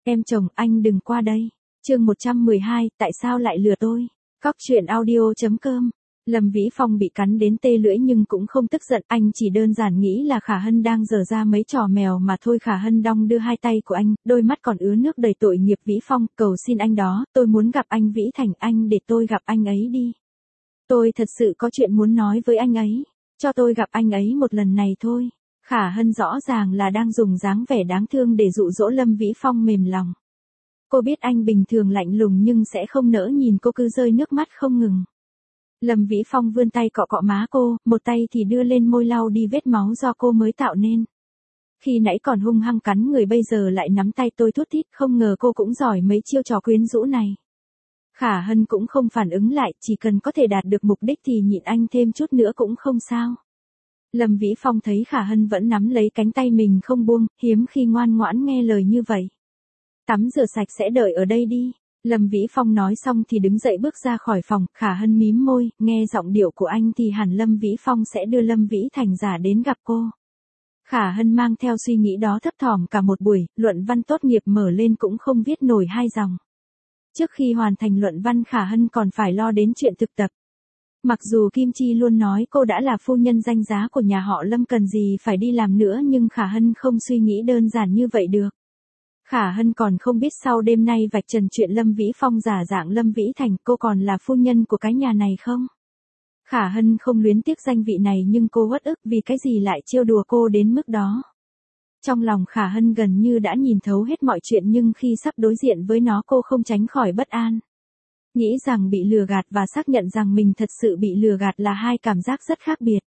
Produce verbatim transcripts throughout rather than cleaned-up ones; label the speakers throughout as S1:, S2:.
S1: Em chồng, anh đừng qua đây. Chương một trăm mười hai, tại sao lại lừa tôi? Cóc truyện audio chấm com. Lâm Vĩ Phong bị cắn đến tê lưỡi nhưng cũng không tức giận, anh chỉ đơn giản nghĩ là Khả Hân đang giở ra mấy trò mèo mà thôi. Khả Hân đong đưa hai tay của anh, đôi mắt còn ứa nước đầy tội nghiệp. Vĩ Phong, cầu xin anh đó, tôi muốn gặp anh Vĩ Thành, anh để tôi gặp anh ấy đi. Tôi thật sự có chuyện muốn nói với anh ấy, cho tôi gặp anh ấy một lần này thôi. Khả Hân rõ ràng là đang dùng dáng vẻ đáng thương để dụ dỗ Lâm Vĩ Phong mềm lòng. Cô biết anh bình thường lạnh lùng nhưng sẽ không nỡ nhìn cô cứ rơi nước mắt không ngừng. Lâm Vĩ Phong vươn tay cọ cọ má cô, một tay thì đưa lên môi lau đi vết máu do cô mới tạo nên. Khi nãy còn hung hăng cắn người bây giờ lại nắm tay tôi thút thít, không ngờ cô cũng giỏi mấy chiêu trò quyến rũ này. Khả Hân cũng không phản ứng lại, chỉ cần có thể đạt được mục đích thì nhịn anh thêm chút nữa cũng không sao. Lâm Vĩ Phong thấy Khả Hân vẫn nắm lấy cánh tay mình không buông, hiếm khi ngoan ngoãn nghe lời như vậy. Tắm rửa sạch sẽ đợi ở đây đi. Lâm Vĩ Phong nói xong thì đứng dậy bước ra khỏi phòng. Khả Hân mím môi, nghe giọng điệu của anh thì hẳn Lâm Vĩ Phong sẽ đưa Lâm Vĩ Thành giả đến gặp cô. Khả Hân mang theo suy nghĩ đó thấp thỏm cả một buổi, luận văn tốt nghiệp mở lên cũng không viết nổi hai dòng. Trước khi hoàn thành luận văn Khả Hân còn phải lo đến chuyện thực tập. Mặc dù Kim Chi luôn nói cô đã là phu nhân danh giá của nhà họ Lâm cần gì phải đi làm nữa nhưng Khả Hân không suy nghĩ đơn giản như vậy được. Khả Hân còn không biết sau đêm nay vạch trần chuyện Lâm Vĩ Phong giả dạng Lâm Vĩ Thành cô còn là phu nhân của cái nhà này không? Khả Hân không luyến tiếc danh vị này nhưng cô uất ức vì cái gì lại trêu đùa cô đến mức đó. Trong lòng Khả Hân gần như đã nhìn thấu hết mọi chuyện nhưng khi sắp đối diện với nó cô không tránh khỏi bất an. Nghĩ rằng bị lừa gạt và xác nhận rằng mình thật sự bị lừa gạt là hai cảm giác rất khác biệt.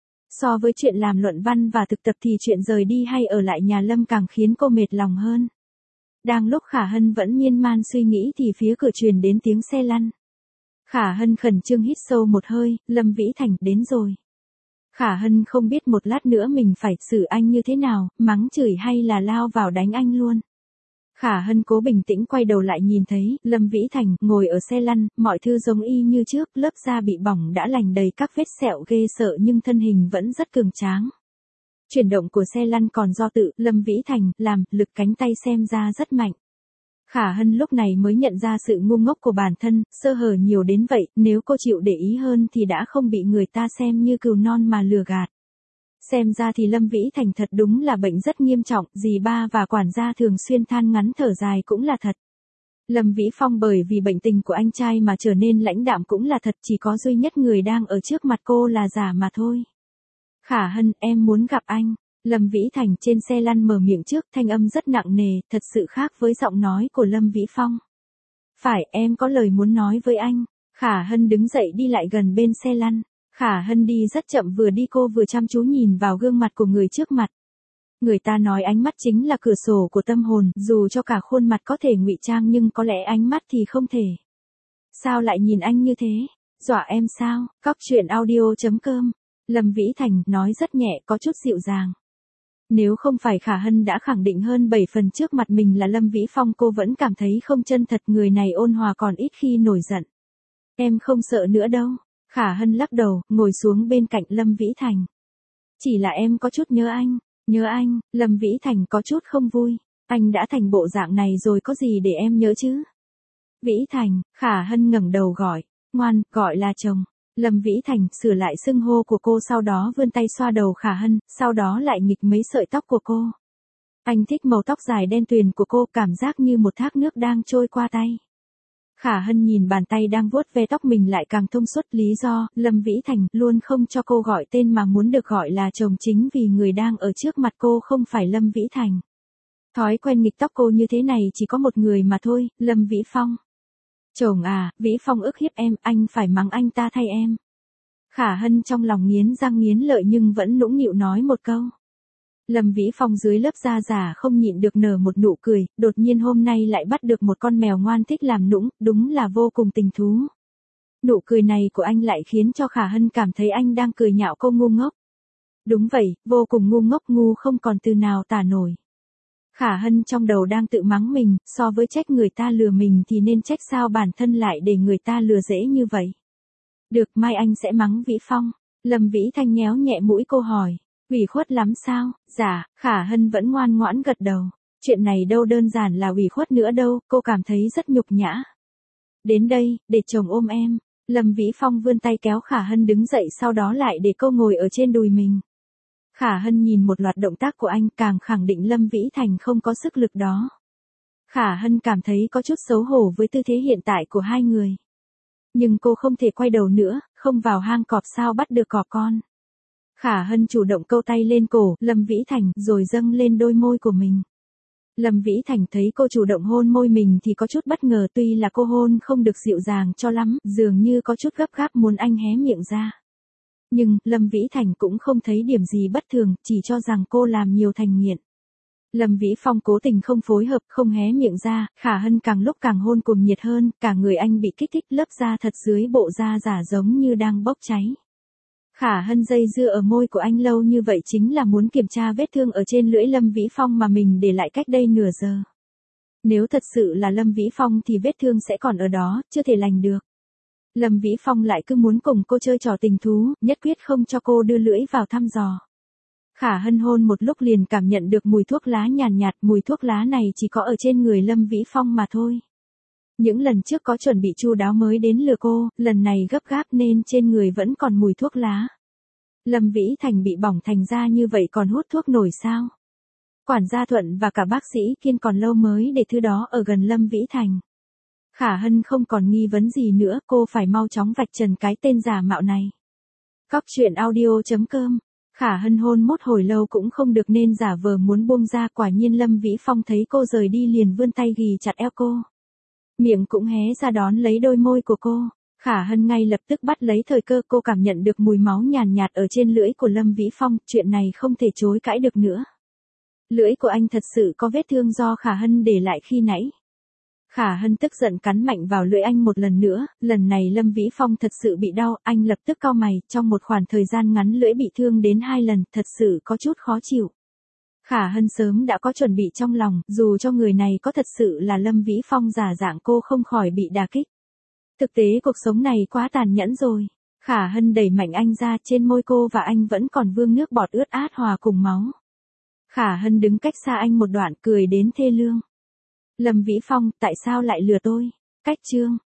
S1: So với chuyện làm luận văn và thực tập thì chuyện rời đi hay ở lại nhà Lâm càng khiến cô mệt lòng hơn. Đang lúc Khả Hân vẫn miên man suy nghĩ thì phía cửa truyền đến tiếng xe lăn. Khả Hân khẩn trương hít sâu một hơi, Lâm Vĩ Thành đến rồi. Khả Hân không biết một lát nữa mình phải xử anh như thế nào, mắng chửi hay là lao vào đánh anh luôn. Khả Hân cố bình tĩnh quay đầu lại nhìn thấy, Lâm Vĩ Thành, ngồi ở xe lăn, mọi thứ giống y như trước, lớp da bị bỏng đã lành đầy các vết sẹo ghê sợ nhưng thân hình vẫn rất cường tráng. Chuyển động của xe lăn còn do tự, Lâm Vĩ Thành, làm, lực cánh tay xem ra rất mạnh. Khả Hân lúc này mới nhận ra sự ngu ngốc của bản thân, sơ hở nhiều đến vậy, nếu cô chịu để ý hơn thì đã không bị người ta xem như cừu non mà lừa gạt. Xem ra thì Lâm Vĩ Thành thật đúng là bệnh rất nghiêm trọng, dì ba và quản gia thường xuyên than ngắn thở dài cũng là thật. Lâm Vĩ Phong bởi vì bệnh tình của anh trai mà trở nên lãnh đạm cũng là thật, chỉ có duy nhất người đang ở trước mặt cô là giả mà thôi. Khả Hân, em muốn gặp anh. Lâm Vĩ Thành trên xe lăn mở miệng trước, thanh âm rất nặng nề, thật sự khác với giọng nói của Lâm Vĩ Phong. Phải, em có lời muốn nói với anh. Khả Hân đứng dậy đi lại gần bên xe lăn. Khả Hân đi rất chậm, vừa đi cô vừa chăm chú nhìn vào gương mặt của người trước mặt. Người ta nói ánh mắt chính là cửa sổ của tâm hồn, dù cho cả khuôn mặt có thể ngụy trang nhưng có lẽ ánh mắt thì không thể. Sao lại nhìn anh như thế? Dọa em sao? Cóc truyện audio chấm com. Lâm Vĩ Thành nói rất nhẹ, có chút dịu dàng. Nếu không phải Khả Hân đã khẳng định hơn bảy phần trước mặt mình là Lâm Vĩ Phong cô vẫn cảm thấy không chân thật, người này ôn hòa còn ít khi nổi giận. Em không sợ nữa đâu. Khả Hân lắc đầu, ngồi xuống bên cạnh Lâm Vĩ Thành. Chỉ là em có chút nhớ anh. Nhớ anh, Lâm Vĩ Thành có chút không vui. Anh đã thành bộ dạng này rồi có gì để em nhớ chứ? Vĩ Thành, Khả Hân ngẩng đầu gọi. Ngoan, gọi là chồng. Lâm Vĩ Thành sửa lại xưng hô của cô, sau đó vươn tay xoa đầu Khả Hân, sau đó lại nghịch mấy sợi tóc của cô. Anh thích màu tóc dài đen tuyền của cô, cảm giác như một thác nước đang trôi qua tay. Khả Hân nhìn bàn tay đang vuốt ve tóc mình lại càng thông suốt, lý do, Lâm Vĩ Thành luôn không cho cô gọi tên mà muốn được gọi là chồng chính vì người đang ở trước mặt cô không phải Lâm Vĩ Thành. Thói quen nghịch tóc cô như thế này chỉ có một người mà thôi, Lâm Vĩ Phong. Chồng à, Vĩ Phong ức hiếp em, anh phải mắng anh ta thay em. Khả Hân trong lòng nghiến răng nghiến lợi nhưng vẫn nũng nịu nói một câu. Lâm Vĩ Phong dưới lớp da giả không nhịn được nở một nụ cười, đột nhiên hôm nay lại bắt được một con mèo ngoan thích làm nũng, đúng là vô cùng tình thú. Nụ cười này của anh lại khiến cho Khả Hân cảm thấy anh đang cười nhạo cô ngu ngốc. Đúng vậy, vô cùng ngu ngốc, ngu không còn từ nào tả nổi. Khả Hân trong đầu đang tự mắng mình, so với trách người ta lừa mình thì nên trách sao bản thân lại để người ta lừa dễ như vậy. Được, mai anh sẽ mắng Vĩ Phong. Lâm Vĩ Thanh nhéo nhẹ mũi cô hỏi. Ủy khuất lắm sao? Dạ, Khả Hân vẫn ngoan ngoãn gật đầu. Chuyện này đâu đơn giản là ủy khuất nữa đâu, cô cảm thấy rất nhục nhã. Đến đây, để chồng ôm em. Lâm Vĩ Phong vươn tay kéo Khả Hân đứng dậy, sau đó lại để cô ngồi ở trên đùi mình. Khả Hân nhìn một loạt động tác của anh, càng khẳng định Lâm Vĩ Thành không có sức lực đó. Khả Hân cảm thấy có chút xấu hổ với tư thế hiện tại của hai người. Nhưng cô không thể quay đầu nữa, không vào hang cọp sao bắt được cọp con. Khả Hân chủ động câu tay lên cổ Lâm Vĩ Thành rồi dâng lên đôi môi của mình. Lâm Vĩ Thành thấy cô chủ động hôn môi mình thì có chút bất ngờ, tuy là cô hôn không được dịu dàng cho lắm, dường như có chút gấp gáp muốn anh hé miệng ra. Nhưng, Lâm Vĩ Thành cũng không thấy điểm gì bất thường, chỉ cho rằng cô làm nhiều thành nghiện. Lâm Vĩ Phong cố tình không phối hợp, không hé miệng ra, Khả Hân càng lúc càng hôn cuồng nhiệt hơn, cả người anh bị kích thích, lớp da thật dưới bộ da giả giống như đang bốc cháy. Khả Hân dây dưa ở môi của anh lâu như vậy chính là muốn kiểm tra vết thương ở trên lưỡi Lâm Vĩ Phong mà mình để lại cách đây nửa giờ. Nếu thật sự là Lâm Vĩ Phong thì vết thương sẽ còn ở đó, chưa thể lành được. Lâm Vĩ Phong lại cứ muốn cùng cô chơi trò tình thú, nhất quyết không cho cô đưa lưỡi vào thăm dò. Khả Hân hôn một lúc liền cảm nhận được mùi thuốc lá nhàn nhạt, nhạt, mùi thuốc lá này chỉ có ở trên người Lâm Vĩ Phong mà thôi. Những lần trước có chuẩn bị chu đáo mới đến lừa cô, lần này gấp gáp nên trên người vẫn còn mùi thuốc lá. Lâm Vĩ Thành bị bỏng thành ra như vậy còn hút thuốc nổi sao? Quản gia Thuận và cả bác sĩ Kiên còn lâu mới để thứ đó ở gần Lâm Vĩ Thành. Khả Hân không còn nghi vấn gì nữa, cô phải mau chóng vạch trần cái tên giả mạo này. Cóc truyện audio chấm com. Khả Hân hôn mốt hồi lâu cũng không được nên giả vờ muốn buông ra, quả nhiên Lâm Vĩ Phong thấy cô rời đi liền vươn tay ghì chặt eo cô. Miệng cũng hé ra đón lấy đôi môi của cô. Khả Hân ngay lập tức bắt lấy thời cơ, cô cảm nhận được mùi máu nhàn nhạt, nhạt ở trên lưỡi của Lâm Vĩ Phong, chuyện này không thể chối cãi được nữa. Lưỡi của anh thật sự có vết thương do Khả Hân để lại khi nãy. Khả Hân tức giận cắn mạnh vào lưỡi anh một lần nữa, lần này Lâm Vĩ Phong thật sự bị đau, anh lập tức cau mày, trong một khoảng thời gian ngắn lưỡi bị thương đến hai lần, thật sự có chút khó chịu. Khả Hân sớm đã có chuẩn bị trong lòng, dù cho người này có thật sự là Lâm Vĩ Phong giả dạng cô không khỏi bị đả kích. Thực tế cuộc sống này quá tàn nhẫn rồi. Khả Hân đẩy mạnh anh ra, trên môi cô và anh vẫn còn vương nước bọt ướt át hòa cùng máu. Khả Hân đứng cách xa anh một đoạn cười đến thê lương. Lâm Vĩ Phong, tại sao lại lừa tôi? Cách chương